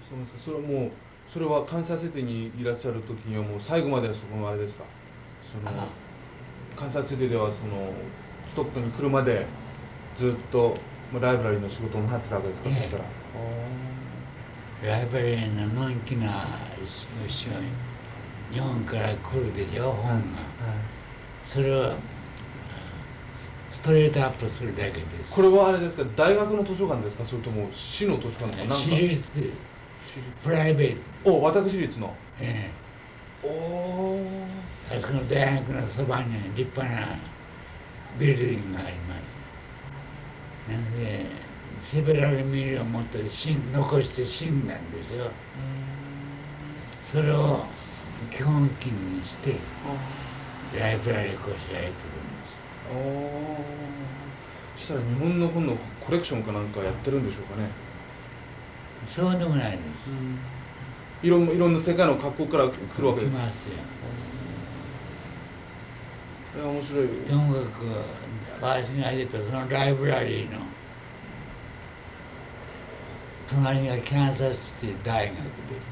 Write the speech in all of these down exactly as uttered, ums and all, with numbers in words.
そうですか。それはもうそれはカンサスシティにいらっしゃる時にはもう最後までそこのあれですか。そのあカンサスシティではそのストックトンに来るまでずっとまあライブラリーの仕事をなってたわけですか。そしたら。 ライブラリーののんきな人日本から来るでしょ本が、 はい、 それをストレートアップするだけです。 これはあれですか、大学の図書館ですか、それとも市の図書館とかなんか。 私立でプライベート。 お、私立の。 ええ、おお。 あそこの大学のそばに立派なビルディングがあります。なんでセベラルミルを持って残して死んだんですよ。それを基本金にしてライブラリーこしらえてるんです。 おお。そしたら日本の本のコレクションかなんかやってるんでしょうかね。 そうでもないです。 いろんいろんな世界の各国から来るわけです。 来ますよ。 いや面白い。 ともかく私が出たそのライブラリーの隣がキャンサスシティ大学です。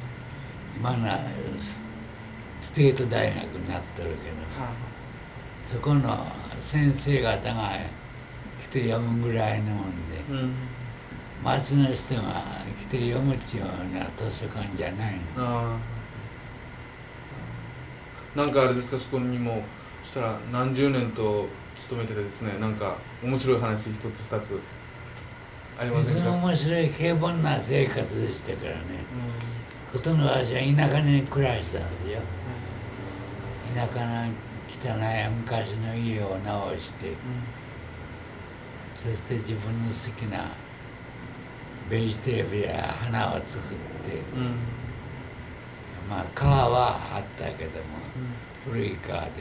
今のはステート大学になってるけど、 はあ、 そこの先生方が来て読むぐらいのもんで、 うん、 町の人が来て読むっちゅうような図書館じゃないの。 ああ。なんかあれですか、そこにもそしたら何十年と勤めててですね、なんか面白い話一つ二つありませんか。 別に面白い平凡な生活でしたからね。ほとんど私は田舎に暮らしたんですよ。田舎の汚い昔の家を直して、うん、そして自分の好きなベジテーブルや花を作って、うん、まあ川はあったけども、うん、古い川で、うん、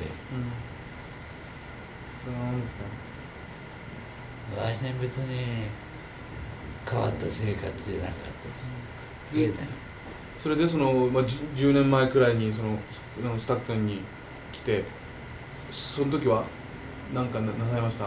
そうなんですか。 私ね別に変わった生活じゃなかったです。うん、 それでその、まあ、じゅうねんまえくらいにそのスタックトンに来て、その時は何かなさいました？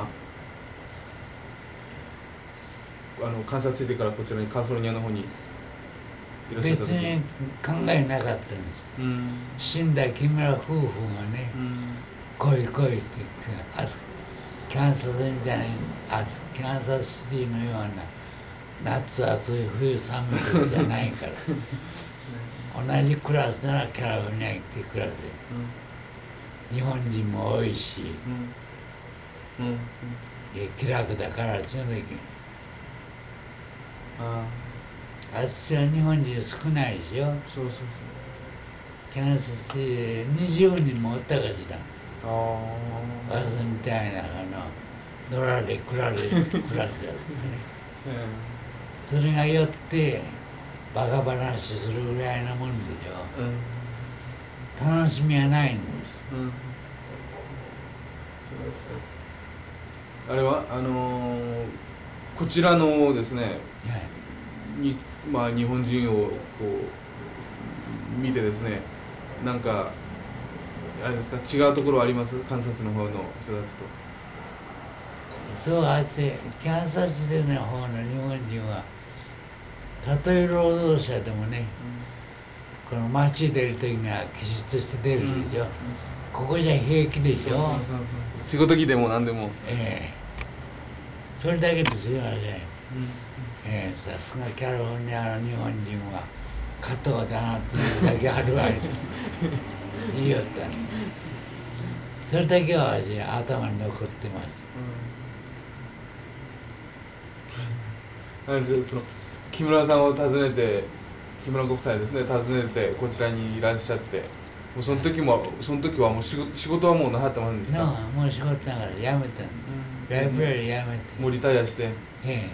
あの観察してからこちらにカリフォルニアの方にいらっしゃった時。 別に考えなかったんです。うん、死んだ木村夫婦がね、うん、来い来いって言って、あキャンサスみたいなあキャンサスシティのような夏暑い冬寒いとこじゃないから同じクラスならキャリフォルニアに来てクラスで、うん、日本人も多いし、うんうんうん、気楽だからちょうどいい。ああっちは日本人少ないでしょ。 そうそうそう。 キャンサスシティにじゅうにんもおったかしら。ああ私みたいなあののられくられクラスやったね、それがよってバカ話するぐらいなもんでしょ、うん、楽しみはないんです、 うん、あれはあのー、こちらのですね、はい、にまあ日本人をこう見てですね、なんかあれですか、違うところあります？カンサスの方の人たちと。 そうあってキャンサスシティの方の日本人はたとえ労働者でもね、うん、この街に出る時にはきちっとして出るでしょ、うん、ここじゃ平気でしょ。そうそうそうそう、 仕事着でも何でも、 ええそれだけですよあれ、うん、ええさすがキャリフォルニアの日本人は加藤だなっていうだけあるわけです言いよったね。それだけは私頭に残ってます、 うん、その木村さんを訪ねて、木村ご夫妻ですね、訪ねてこちらにいらっしゃって、もうその時も、はい、その時はもう仕事、仕事はもうなさってますんですか？ もう仕事だから辞めたんです、うん、ライブラリー辞めてもうリタイアして、ええ、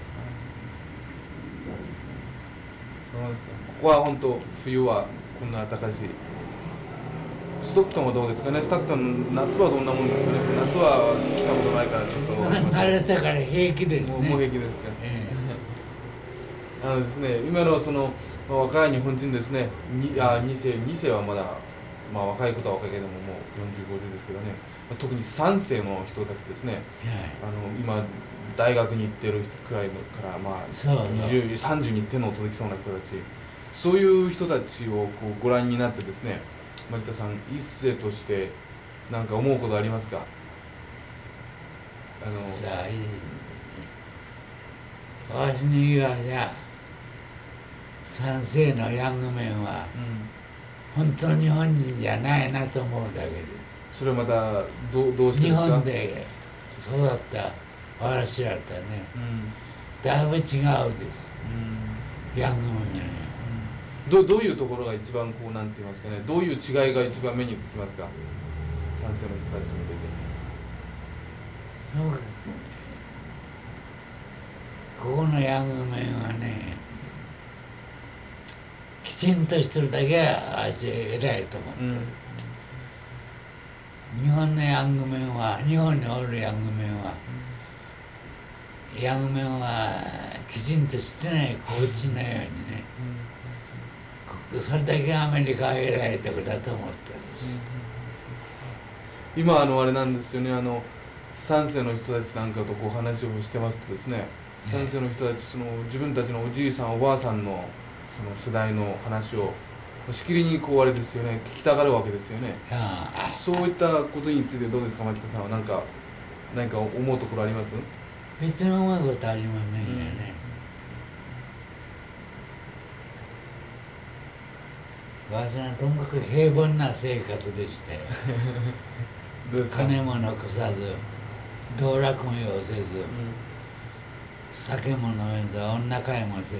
そうですか。ここは本当冬はこんな暖かしい。ストックトンはどうですかね。ストックトン夏はどんなもんですかね。夏は来たことないからちょっと慣れたから平気ですね。 もう平気ですか、ええ、あのですね、今のその、まあ、若い日本人ですね、にあに世に世はまだ、まあ、若いことは若いけどももうよんじゅう、ごじゅうですけどね、まあ、特にさん世の人たちですね、はい、あの今大学に行ってる人くらいのから、まあ、にじゅう、さんじゅうに手の届きそうな人たち、 そういう人たちをこうご覧になってですね、牧田さん一世として何か思うことありますか？あのさあいい私の言わじゃ三世のヤングメンはうん、 本当に日本人じゃないなと思うだけでそれはまたどうどうしす。日てですか？ 本で育った私らとはねうんだいぶ違うです、 うんヤングメンはね。 どどういうところが一番こうなんて言いますかね、どういう違いが一番目につきますか？三世の人たち見てて。 そうかここのヤングメンはねきちんとしてるだけは私偉いと思ってる、 うん、 日本のヤングメンは日本におるヤングメンは、うん、ヤングメンはきちんとしてないコーチのようにね、うん、それだけアメリカは偉いとこだと思ってるんです、 うん、今あのあれなんですよね、あの三世の人たちなんかとこう話をしてますとですね、三世の人たちその自分たちのおじいさんおばあさんのその世代の話をしきりにこうあれですよね、聞きたがるわけですよね。そういったことについてどうですか、牧田さんは。何か何か思うところあります？ 別に思うことありませんよね、うん、私はともかく平凡な生活でしたよ金も残さず道楽も要せず、うん、酒も飲めず女会もせず、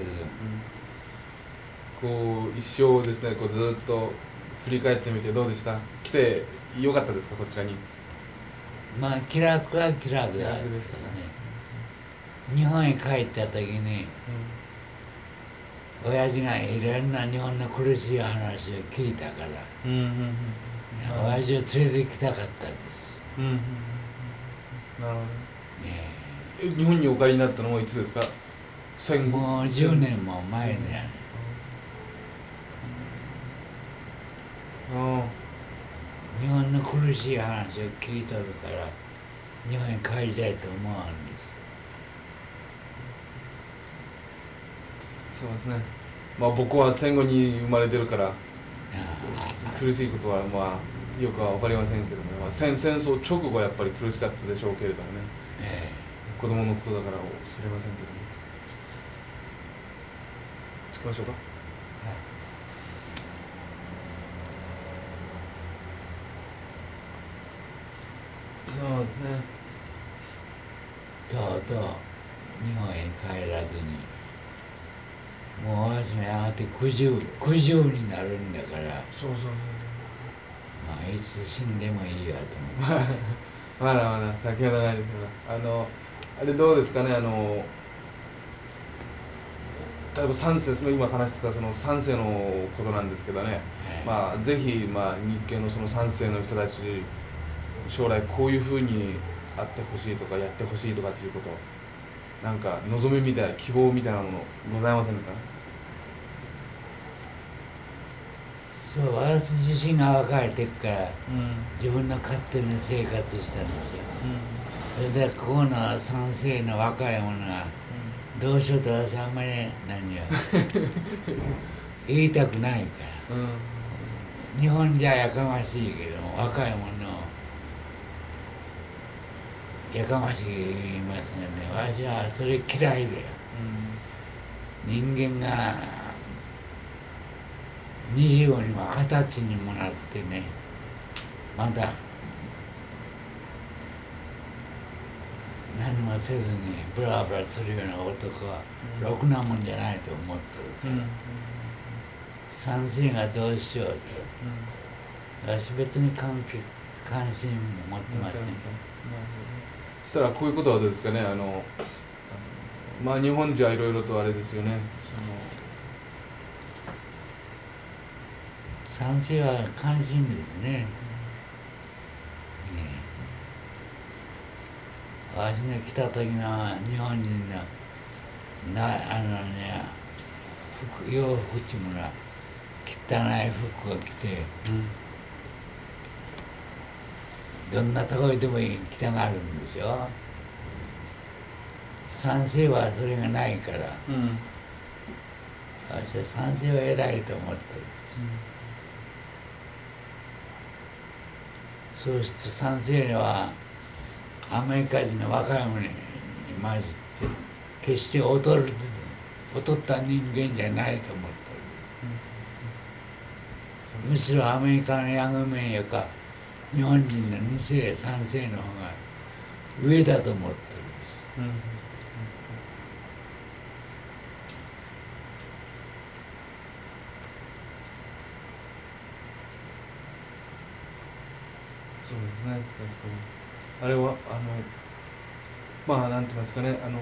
うん、こう一生ですね、こうずっと振り返ってみてどうでした？来てよかったですか、こちらに。 まあ気楽は気楽だったね。日本へ帰った時に、うん、親父がいろんな日本の苦しい話を聞いたから、うんうんうん、親父を連れて行きたかったです、うんうんうん、なるほど、ね、日本にお帰りになったのはいつですか？ 戦後もうじゅうねんも前で、うん、日本の苦しい話を聞いとるから日本へ帰りたいと思うんです。 そうですね、まあ僕は戦後に生まれてるから苦しいことはまあよくは分かりませんけども、まあ、戦戦争直後はやっぱり苦しかったでしょうけれどもね、えー、子供のことだから知れませんけどね。つきましょうか。そうですね、 とうとう日本へ帰らずにもう私もやがてくじゅう、くじゅうになるんだから、 そうそうそう、 まあいつ死んでもいいわと思ってまだまだ先は長いですよ。あのあれどうですかね、あの例えば三世、今話してたその三世のことなんですけどね、はい、まあぜひ、まあ、日系のその三世の人たち将来こういうふうにあってほしいとかやってほしいとかっていうこと、なんか望みみたいな希望みたいなものございませんか？ そう、私自身が若い時から、うん、自分の勝手に生活したんですよ、うん、それでここの三世の若い者が、うん、どうしようと私あんまり何を言いたくないから、うん、日本じゃやかましいけども若い者やかましい言いますがね、私はそれ嫌いだよ、うん、人間がにじゅうにも二十歳にもなってね、まだ何もせずにブラブラするような男はろくなもんじゃないと思ってるから、うん、三世がどうしようと、うん、私別に関係関心も持ってません、うん、 そしたらこういうことはどうですかね、あのまあ日本じゃいろいろとあれですよね、 その三世は関心ですね、ね、私が来た時の日本人のなあのね服洋服っていうものは汚い服を着て、うん、どんなところでも着たがるんですよ。三世はそれがないから、うん、 私は賛成は偉いと思ってる、うん、そうして賛成はアメリカ人の若い者に混じって決して劣る劣った人間じゃないと思ってる、うん、むしろアメリカのヤングメンよか日本人のに世さん世の方が上だと思ってるんです、うんうん、 そうですね、確かにあれはあのまあなんて言いますかね、あの、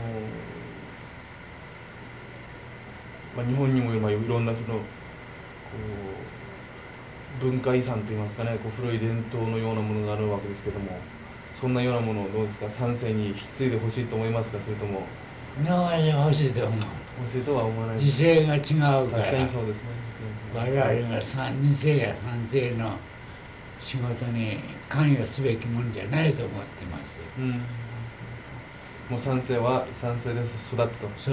まあ、日本にも今いろんなそのこう文化遺産といいますかね、こう古い伝統のようなものがあるわけですけども、そんなようなものをどうですか、三世に引き継いでほしいと思いますか、それとも日本は欲しいと思う。 欲しいとは思わない。 時勢が違うから。 確かにそうですね。 我々がに世やさん世の仕事に関与すべきもんじゃないと思ってます。うん、 もう三世は三世で育つと。 そう。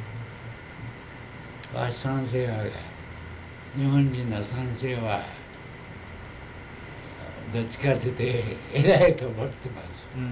わし三世は日本人の三世はどっちかというと偉いと思ってます。 うん、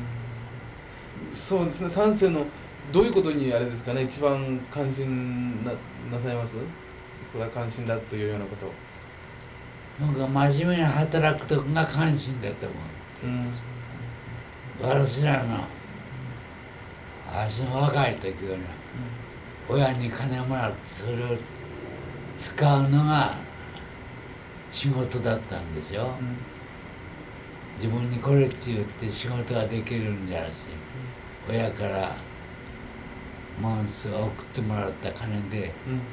そうですね。三世のどういうことにあれですかね、一番関心 な, なさいます？これは関心だというようなこと。 僕は真面目に働くとこが関心だと思う。うん、私らの私の若い時はね、うん、親に金もらってそれを使うのが仕事だったんですよ。うん、自分にこれっち言って仕事ができるんじゃなし、うん、親からモンスを送ってもらった金で、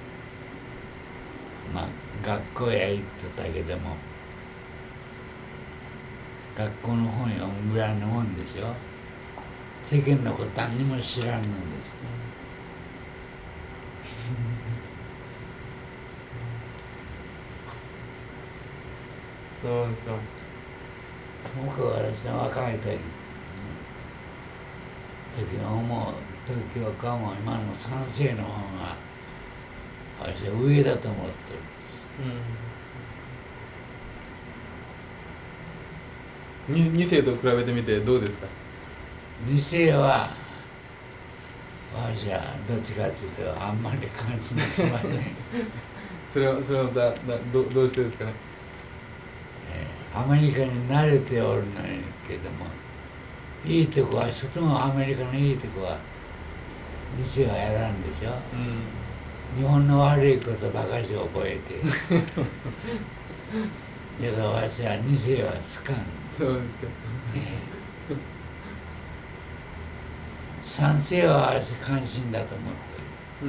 うん、まあ学校へ行ってたけども学校の本読むぐらいのもんでしょ。世間のこと何にも知らんのです、 うん、そうですか。 僕は私の若い時時の思う時はかも今の三世の方が私は上だと思ってるんです、 うん、に二世と比べてみてどうですか？ 二世は私はどっちかというとあんまり関心しませんそれはそれはだだ ど, どうしてですかね？ えー、アメリカに慣れておるのにけどもいいとこは一つもアメリカのいいとこは二世はやらんでしょ、うん、日本の悪いことばかし覚えてだから私は二世は好かん。 そうですか、 えー賛成は私関心だと思ってる、うん、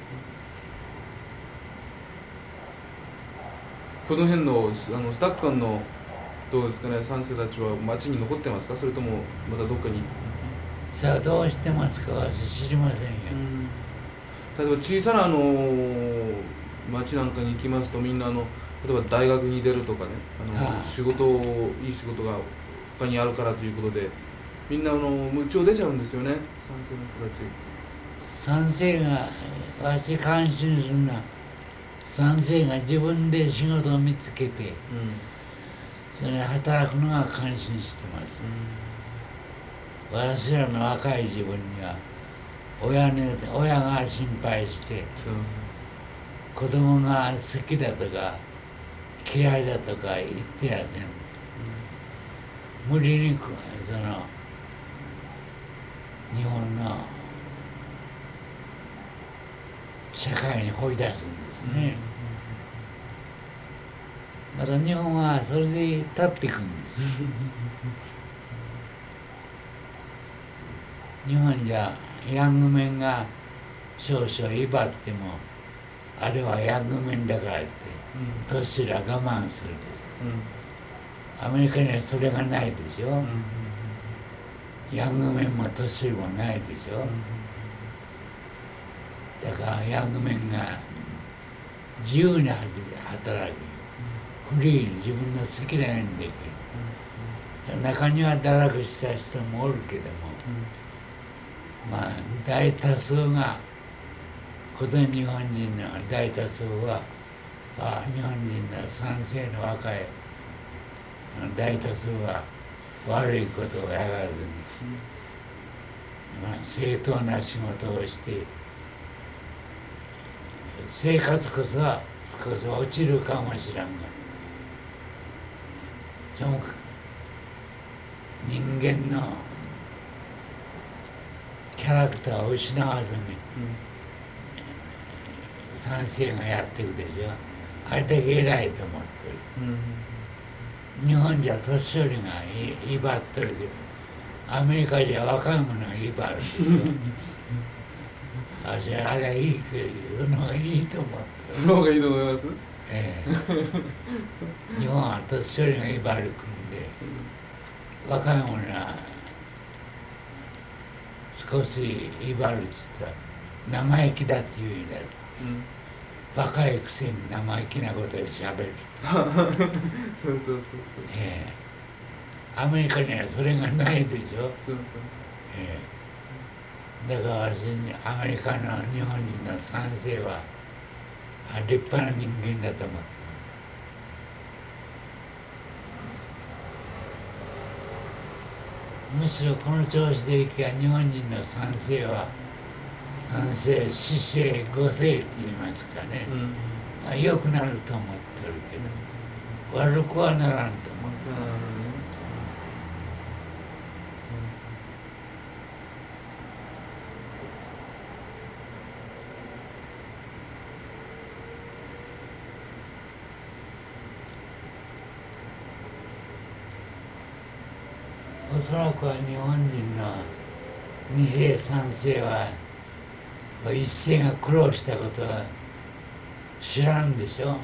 この辺のあのスタッカンのどうですかね、三世たちは町に残ってますか、それともまたどっかに？ さあどうしてますか私知りませんよ、 うん、例えば小さなあの町なんかに行きますとみんなあの例えば大学に出るとかね、あの、はあ、仕事をいい仕事が他にあるからということでみんなあの夢中出ちゃうんですよね、三世の人たち。 三世が私関心するのは三世が自分で仕事を見つけて、うん、それに働くのが関心してます、うん、私らの若い自分には親に親が心配して子供が好きだとか嫌いだとか言ってやせん、うん、無理にその日本の社会に放り出すんですね、うん、また日本はそれで立っていくんです日本じゃヤングメンが少々威張ってもあれはヤングメンだからって年ら我慢するでしょ、うん、アメリカにはそれがないでしょ、うん、ヤングメンも年もないでしょ、うん、だからヤングメンが自由に働きフリーに自分の好きなようにできる、中には堕落した人もおるけども、まあ大多数がこと日本人の大多数はあ日本人の賛成の若い大多数は悪いことをやらずに、まあ、正当な仕事をして生活こそは少し落ちるかもしれんがでも人間のキャラクターを失わずに、賛成がやっていくでしょ。あれだけ偉いと思ってる、うん、日本じゃ年寄りが威張ってるけどアメリカじゃ若い者が威張るでしょあれあれはいいけどその方がいいと思ってる。 その方がいいと思います。 ええ、日本は年寄りが威張る国で若い者が少し威張るって言ったら生意気だっていう意味だと、うん、若いくせに生意気なことでしゃべるそうそうそうそう、ええ、アメリカにはそれがないでしょ。そうそう、ええ、だから私にアメリカの日本人の賛成は立派な人間だと思って。むしろこの調子でいけば日本人の賛成は賛成死生五世って言いますかね、うん、良くなると思ってるけど悪くはならんと思って、うん、おそらくは日本人の二世三世は一世が苦労したことは知らんでしょ、うん、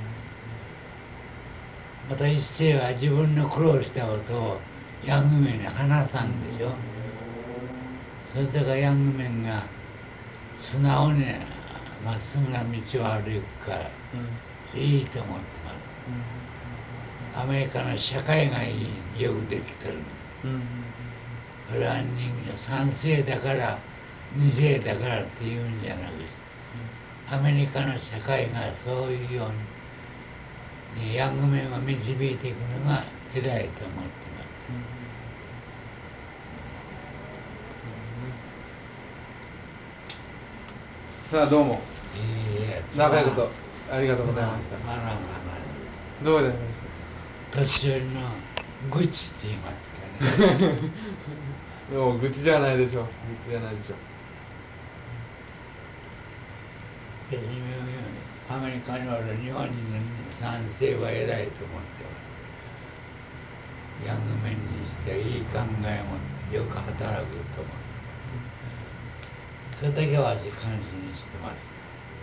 また一世は自分の苦労したことをヤングメンに話さんでしょ。それだからヤングメンが素直にまっすぐな道を歩くから、うん、いいと思ってます、うん、アメリカの社会がいいよくできてる、うん、これは人間賛成だから二世だからっていうんじゃなくて、アメリカの社会がそういうようにヤングメンを導いていくのが偉いと思ってます。 さあどうも、 いいや長いことありがとうございました。 つまらん話。 どうございました。 年寄りの愚痴って言いますかね。 でも愚痴じゃないでしょう。愚痴じゃないでしょう。 アメリカにおる日本人の賛成は偉いと思ってます。ヤングメンにしてはいい考えを持ってよく働くと思ってます。それだけは私感心してます。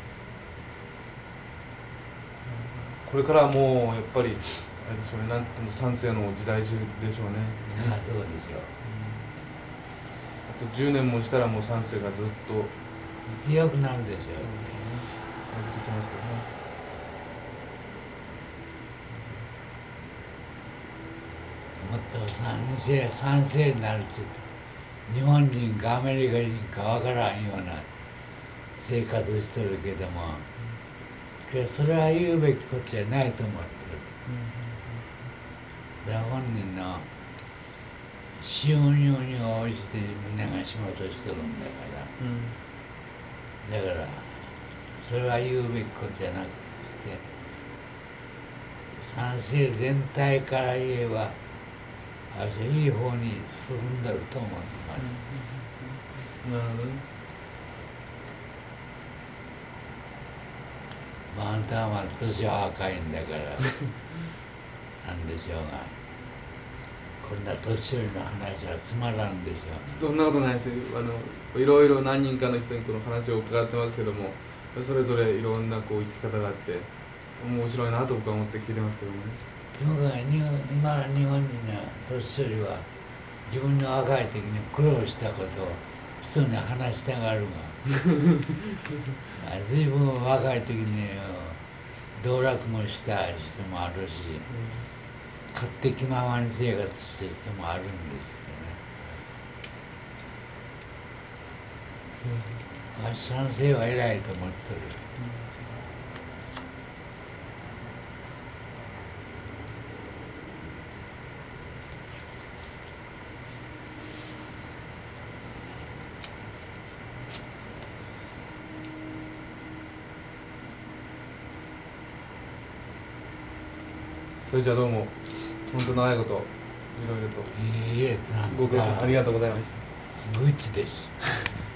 これからはもうやっぱりあれでしょうね、なんとも賛成の時代中でしょうね。 ああ、そうでしょう。 あとじゅうねんもしたらもう賛成がずっと強くなるでしょう。 できますけどね。 もっと賛成賛成になるって日本人かアメリカ人かわからんような生活してるけども、けどそれは言うべきことじゃないと思ってる。だから本人の収入に応じてみんなが仕事してるんだから、だからそれは言うべきことじゃなくて賛成全体から言えば私はいい方に進んでると思ってます。 なるほどね。 まあ、あんたはまだ年は若いんだからなんでしょうが、こんな年寄りの話はつまらんでしょう。 そんなことないですよ。あのいろいろ何人かの人にこの話を伺ってますけども、それぞれいろんなこう生き方があって面白いなと僕は思って聞いてますけどもね。 僕は日本今の日本人の年寄りは自分の若い時に苦労したことを人に話したがるが随分若い時に道楽もした人もあるし、勝手気ままに生活した人もあるんですよね。 ファッション性は偉いと思っとる。 それじゃあどうも本当長いこといろいろといいえ、 ご協力ありがとうございました。 グッチです。